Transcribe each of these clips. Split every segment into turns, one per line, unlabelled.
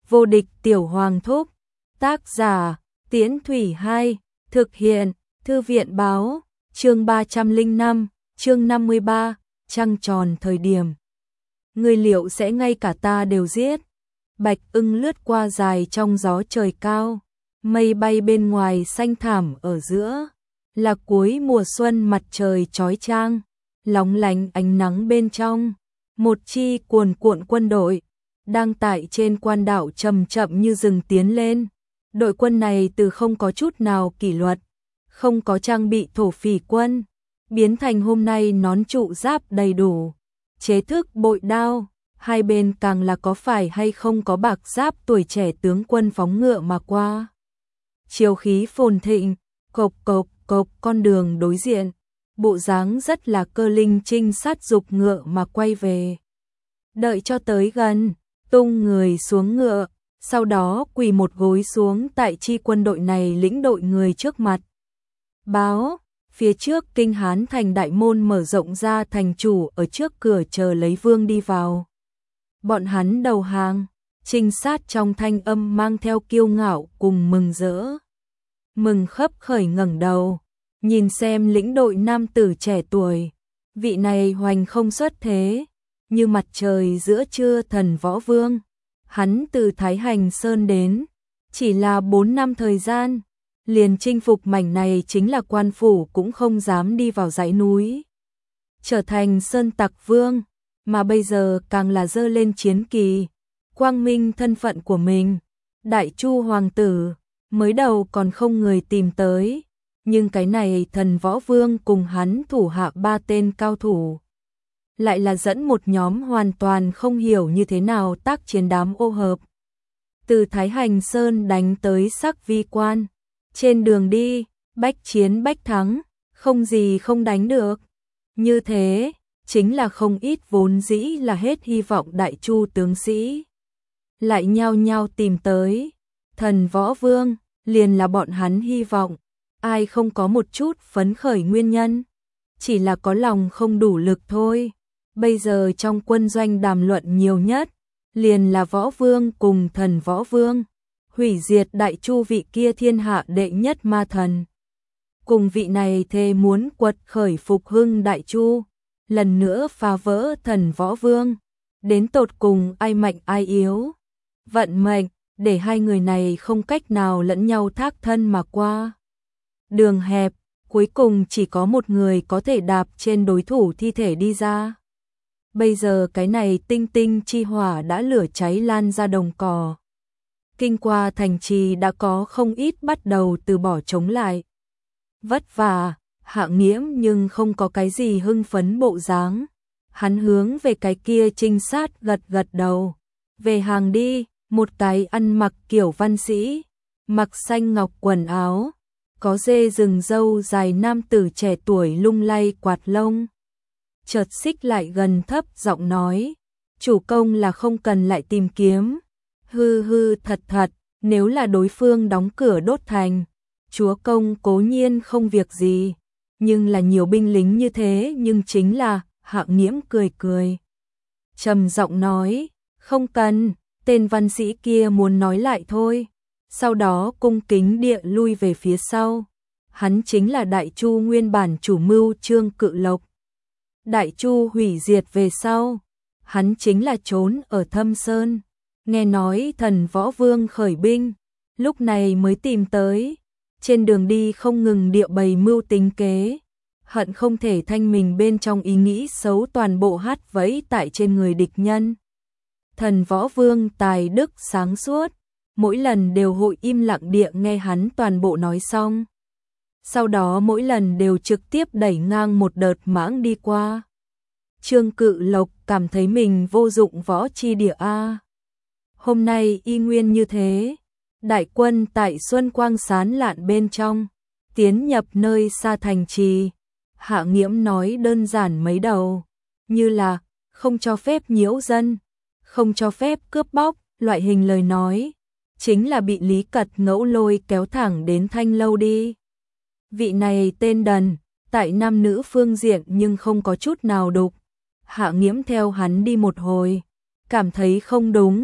Vô địch tiểu hoàng thúc. Tác giả, Tiễn Thủy 2, thực hiện, Thư viện báo, chương 305, chương 53, trăng tròn thời điểm. Người liệu sẽ ngay cả ta đều giết. Bạch ưng lướt qua dài trong gió trời cao, mây bay bên ngoài xanh thảm ở giữa, là cuối mùa xuân mặt trời chói chang, lóng lánh ánh nắng bên trong. Một chi cuồn cuộn quân đội đang tại trên quan đảo chậm chậm như rừng tiến lên. Đội quân này từ không có chút nào kỷ luật, không có trang bị thổ phỉ quân, biến thành hôm nay nón trụ giáp đầy đủ, chế thức bội đao, hai bên càng là có phải hay không có bạc giáp tuổi trẻ tướng quân phóng ngựa mà qua. Chiều khí phồn thịnh, cộc cộc cộc con đường đối diện, bộ dáng rất là cơ linh trinh sát dục ngựa mà quay về. Đợi cho tới gần, tung người xuống ngựa, sau đó quỳ một gối xuống tại chi quân đội này lĩnh đội người trước mặt. Báo, phía trước Kinh Hán thành đại môn mở rộng ra, thành chủ ở trước cửa chờ lấy vương đi vào. Bọn hắn đầu hàng, trinh sát trong thanh âm mang theo kiêu ngạo cùng mừng rỡ. Mừng khấp khởi ngẩng đầu, nhìn xem lĩnh đội nam tử trẻ tuổi, vị này hoành không xuất thế, như mặt trời giữa trưa Thần Võ Vương. Hắn từ Thái Hành Sơn đến, chỉ là 4 năm thời gian, liền chinh phục mảnh này chính là quan phủ cũng không dám đi vào dãy núi. Trở thành Sơn Tặc Vương, mà bây giờ càng là dơ lên chiến kỳ, quang minh thân phận của mình. Đại Chu Hoàng tử, mới đầu còn không người tìm tới, nhưng cái này Thần Võ Vương cùng hắn thủ hạ 3 tên cao thủ, lại là dẫn một nhóm hoàn toàn không hiểu như thế nào tác chiến đám ô hợp. Từ Thái Hành Sơn đánh tới Sắc Vi Quan, trên đường đi, bách chiến bách thắng, không gì không đánh được. Như thế, chính là không ít vốn dĩ là hết hy vọng Đại Chu tướng sĩ. Lại nhao nhao tìm tới, Thần Võ Vương, liền là bọn hắn hy vọng, ai không có một chút phấn khởi nguyên nhân, chỉ là có lòng không đủ lực thôi. Bây giờ trong quân doanh đàm luận nhiều nhất, liền là Võ Vương cùng Thần Võ Vương, hủy diệt Đại Chu vị kia thiên hạ đệ nhất ma thần. Cùng vị này thề muốn quật khởi phục hưng Đại Chu, lần nữa phá vỡ Thần Võ Vương, đến tột cùng ai mạnh ai yếu. Vận mệnh, để hai người này không cách nào lẫn nhau thác thân mà qua. Đường hẹp, cuối cùng chỉ có một người có thể đạp trên đối thủ thi thể đi ra. Bây giờ cái này tinh tinh chi hỏa đã lửa cháy lan ra đồng cỏ. Kinh qua thành trì đã có không ít bắt đầu từ bỏ chống lại. Vất vả, Hạ Nghiễm nhưng không có cái gì hưng phấn bộ dáng. Hắn hướng về cái kia trinh sát gật gật đầu. Về hàng đi, một cái ăn mặc kiểu văn sĩ, mặc xanh ngọc quần áo, có dê rừng râu dài nam tử trẻ tuổi lung lay quạt lông. Chợt xích lại gần thấp giọng nói, chủ công là không cần lại tìm kiếm. Hư hư thật thật, nếu là đối phương đóng cửa đốt thành, chúa công cố nhiên không việc gì, nhưng là nhiều binh lính như thế. Nhưng chính là, Hạ Nghiễm cười cười, trầm giọng nói, không cần. Tên văn sĩ kia muốn nói lại thôi, sau đó cung kính địa lui về phía sau. Hắn chính là Đại Chu nguyên bản chủ mưu Trương Cự Lộc. Đại Chu hủy diệt về sau, hắn chính là trốn ở Thâm Sơn, nghe nói Thần Võ Vương khởi binh, lúc này mới tìm tới. Trên đường đi không ngừng địa bày mưu tính kế, hận không thể thanh mình bên trong ý nghĩ xấu toàn bộ hát vẫy tại trên người địch nhân. Thần Võ Vương tài đức sáng suốt, mỗi lần đều hội im lặng địa nghe hắn toàn bộ nói xong. Sau đó mỗi lần đều trực tiếp đẩy ngang một đợt mãng đi qua. Trương Cự Lộc cảm thấy mình vô dụng võ chi địa a. Hôm nay y nguyên như thế, đại quân tại xuân quang sán lạn bên trong, tiến nhập nơi xa thành trì. Hạ Nghiễm nói đơn giản mấy đầu, như là không cho phép nhiễu dân, không cho phép cướp bóc, loại hình lời nói, chính là bị Lý Cật Ngẫu lôi kéo thẳng đến Thanh Lâu đi. Vị này tên đần, tại nam nữ phương diện nhưng không có chút nào đục. Hạ Nghiễm theo hắn đi một hồi, cảm thấy không đúng,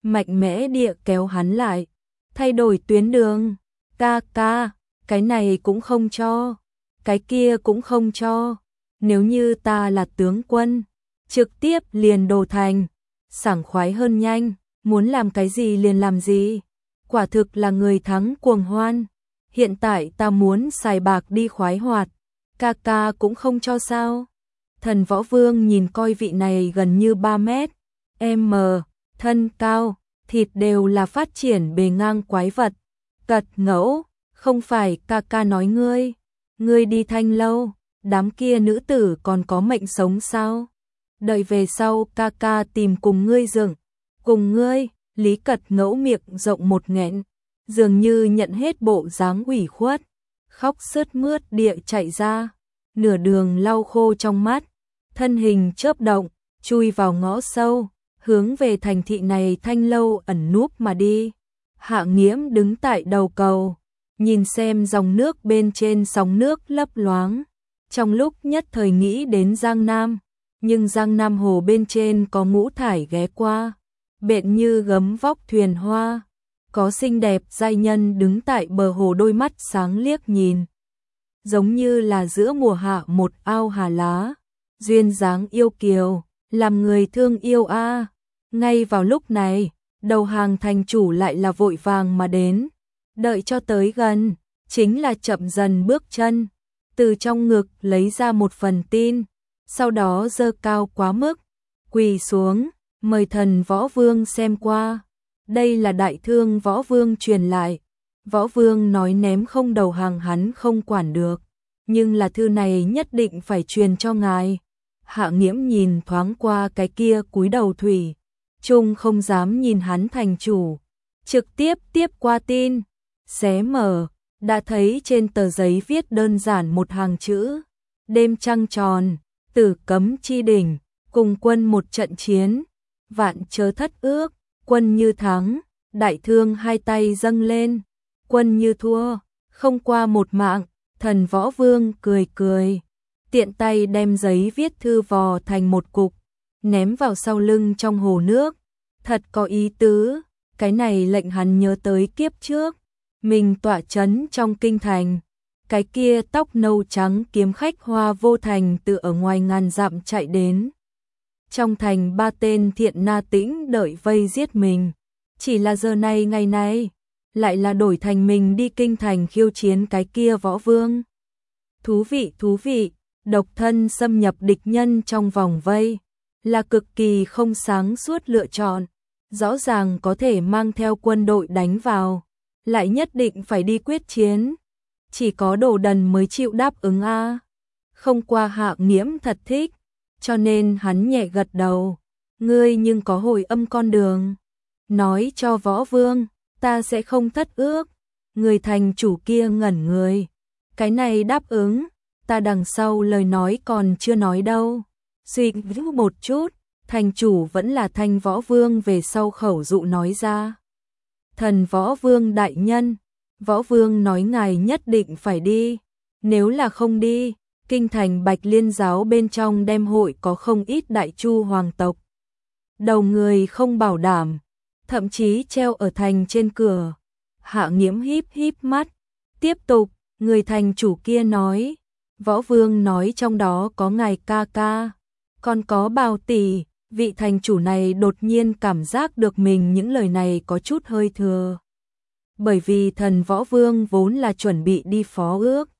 mạnh mẽ địa kéo hắn lại. Thay đổi tuyến đường, ca ca, cái này cũng không cho, cái kia cũng không cho. Nếu như ta là tướng quân, trực tiếp liền đồ thành, sảng khoái hơn nhanh, muốn làm cái gì liền làm gì. Quả thực là người thắng cuồng hoan. Hiện tại ta muốn xài bạc đi khoái hoạt, ca ca cũng không cho sao. Thần Võ Vương nhìn coi vị này gần như 3 mét, m, thân cao, thịt đều là phát triển bề ngang quái vật. Cật ngẫu, không phải ca ca nói ngươi đi Thanh Lâu, đám kia nữ tử còn có mệnh sống sao? Đợi về sau ca ca tìm cùng ngươi dựng, cùng ngươi. Lý Cật Ngẫu miệng rộng một nghẹn, dường như nhận hết bộ dáng ủy khuất, khóc sướt mướt địa chạy ra, nửa đường lau khô trong mắt, thân hình chớp động, chui vào ngõ sâu, hướng về thành thị này Thanh Lâu ẩn núp mà đi. Hạ Nghiễm đứng tại đầu cầu, nhìn xem dòng nước bên trên sóng nước lấp loáng, trong lúc nhất thời nghĩ đến Giang Nam, nhưng Giang Nam hồ bên trên có ngũ thải ghé qua, bện như gấm vóc thuyền hoa, có xinh đẹp giai nhân đứng tại bờ hồ đôi mắt sáng liếc nhìn, giống như là giữa mùa hạ một ao hà lá, duyên dáng yêu kiều, làm người thương yêu a. Ngay vào lúc này, đầu hàng thành chủ lại là vội vàng mà đến, đợi cho tới gần, chính là chậm dần bước chân, từ trong ngực lấy ra một phần tin, sau đó giơ cao quá mức, quỳ xuống, mời Thần Võ Vương xem qua. Đây là Đại Thương Võ Vương truyền lại. Võ Vương nói ném không đầu hàng hắn không quản được, nhưng là thư này nhất định phải truyền cho ngài. Hạ Nghiễm nhìn thoáng qua cái kia cúi đầu thủy chung không dám nhìn hắn thành chủ, trực tiếp tiếp qua tin, xé mở, đã thấy trên tờ giấy viết đơn giản một hàng chữ: đêm trăng tròn, Tử Cấm chi đỉnh, cùng quân một trận chiến, vạn chớ thất ước, quân như thắng, Đại Thương hai tay dâng lên, quân như thua, không qua một mạng. Thần Võ Vương cười cười, tiện tay đem giấy viết thư vò thành một cục, ném vào sau lưng trong hồ nước. Thật có ý tứ, cái này lệnh hắn nhớ tới kiếp trước, mình tọa chấn trong kinh thành, cái kia tóc nâu trắng kiếm khách Hoa Vô Thành từ ở ngoài ngàn dặm chạy đến. Trong thành 3 tên thiện na tĩnh đợi vây giết mình, chỉ là giờ này ngày này, lại là đổi thành mình đi kinh thành khiêu chiến cái kia Võ Vương. Thú vị, độc thân xâm nhập địch nhân trong vòng vây, là cực kỳ không sáng suốt lựa chọn, rõ ràng có thể mang theo quân đội đánh vào, lại nhất định phải đi quyết chiến. Chỉ có đồ đần mới chịu đáp ứng a. Không qua Hạ Nghiễm thật thích, cho nên hắn nhẹ gật đầu. Ngươi nhưng có hồi âm con đường, nói cho Võ Vương, ta sẽ không thất ước. Người thành chủ kia ngẩn người, cái này đáp ứng, ta đằng sau lời nói còn chưa nói đâu. Suy nghĩ một chút, thành chủ vẫn là Thanh Võ Vương về sau khẩu dụ nói ra. Thần Võ Vương đại nhân, Võ Vương nói ngài nhất định phải đi, nếu là không đi, kinh thành Bạch Liên giáo bên trong đem hội có không ít đại chu hoàng tộc. Đầu người không bảo đảm, thậm chí treo ở thành trên cửa. Hạ Nghiễm híp híp mắt, tiếp tục, người thành chủ kia nói, Võ Vương nói trong đó có ngài ca ca, còn có Bào tỷ. Vị thành chủ này đột nhiên cảm giác được mình những lời này có chút hơi thừa. Bởi vì Thần Võ Vương vốn là chuẩn bị đi phó ước.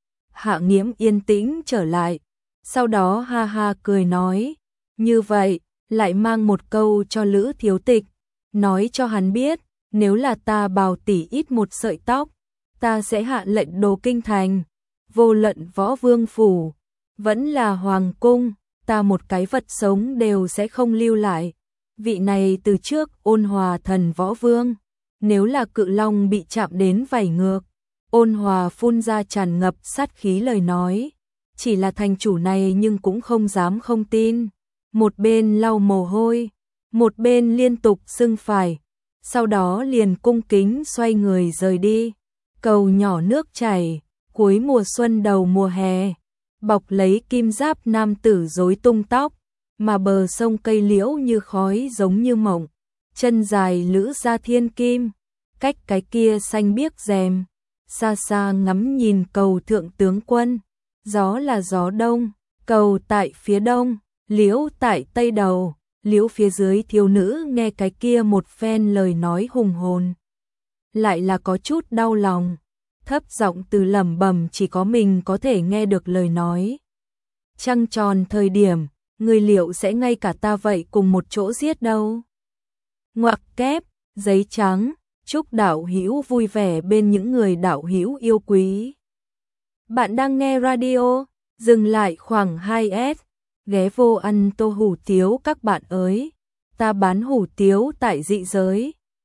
Hạ Nghiễm yên tĩnh trở lại, sau đó ha ha cười nói, như vậy, lại mang một câu cho Lữ Thiếu Tịch, nói cho hắn biết, nếu là ta Bào tỷ ít một sợi tóc, ta sẽ hạ lệnh đồ kinh thành, vô luận Võ Vương phủ, vẫn là hoàng cung, ta một cái vật sống đều sẽ không lưu lại. Vị này từ trước ôn hòa Thần Võ Vương, nếu là cự long bị chạm đến vảy ngược, ôn hòa phun ra tràn ngập sát khí lời nói, chỉ là thành chủ này nhưng cũng không dám không tin. Một bên lau mồ hôi, một bên liên tục sưng phải, sau đó liền cung kính xoay người rời đi. Cầu nhỏ nước chảy, cuối mùa xuân đầu mùa hè, bọc lấy kim giáp nam tử rối tung tóc, mà bờ sông cây liễu như khói giống như mộng. chân dài lữ ra thiên kim, cách cái kia xanh biếc rèm, xa xa ngắm nhìn cầu thượng tướng quân, gió là gió đông, cầu tại phía đông, liễu tại tây đầu, liễu phía dưới thiếu nữ nghe cái kia một phen lời nói hùng hồn. Lại là có chút đau lòng, thấp giọng từ lẩm bẩm chỉ có mình có thể nghe được lời nói. Trăng tròn thời điểm, người liệu sẽ ngay cả ta vậy cùng một chỗ giết đâu. Ngoặc kép, giấy trắng, chúc đạo hữu vui vẻ bên những người đạo hữu yêu quý. Bạn đang nghe radio, dừng lại khoảng 2S, ghé vô ăn tô hủ tiếu các bạn ơi. Ta bán hủ tiếu tại dị giới,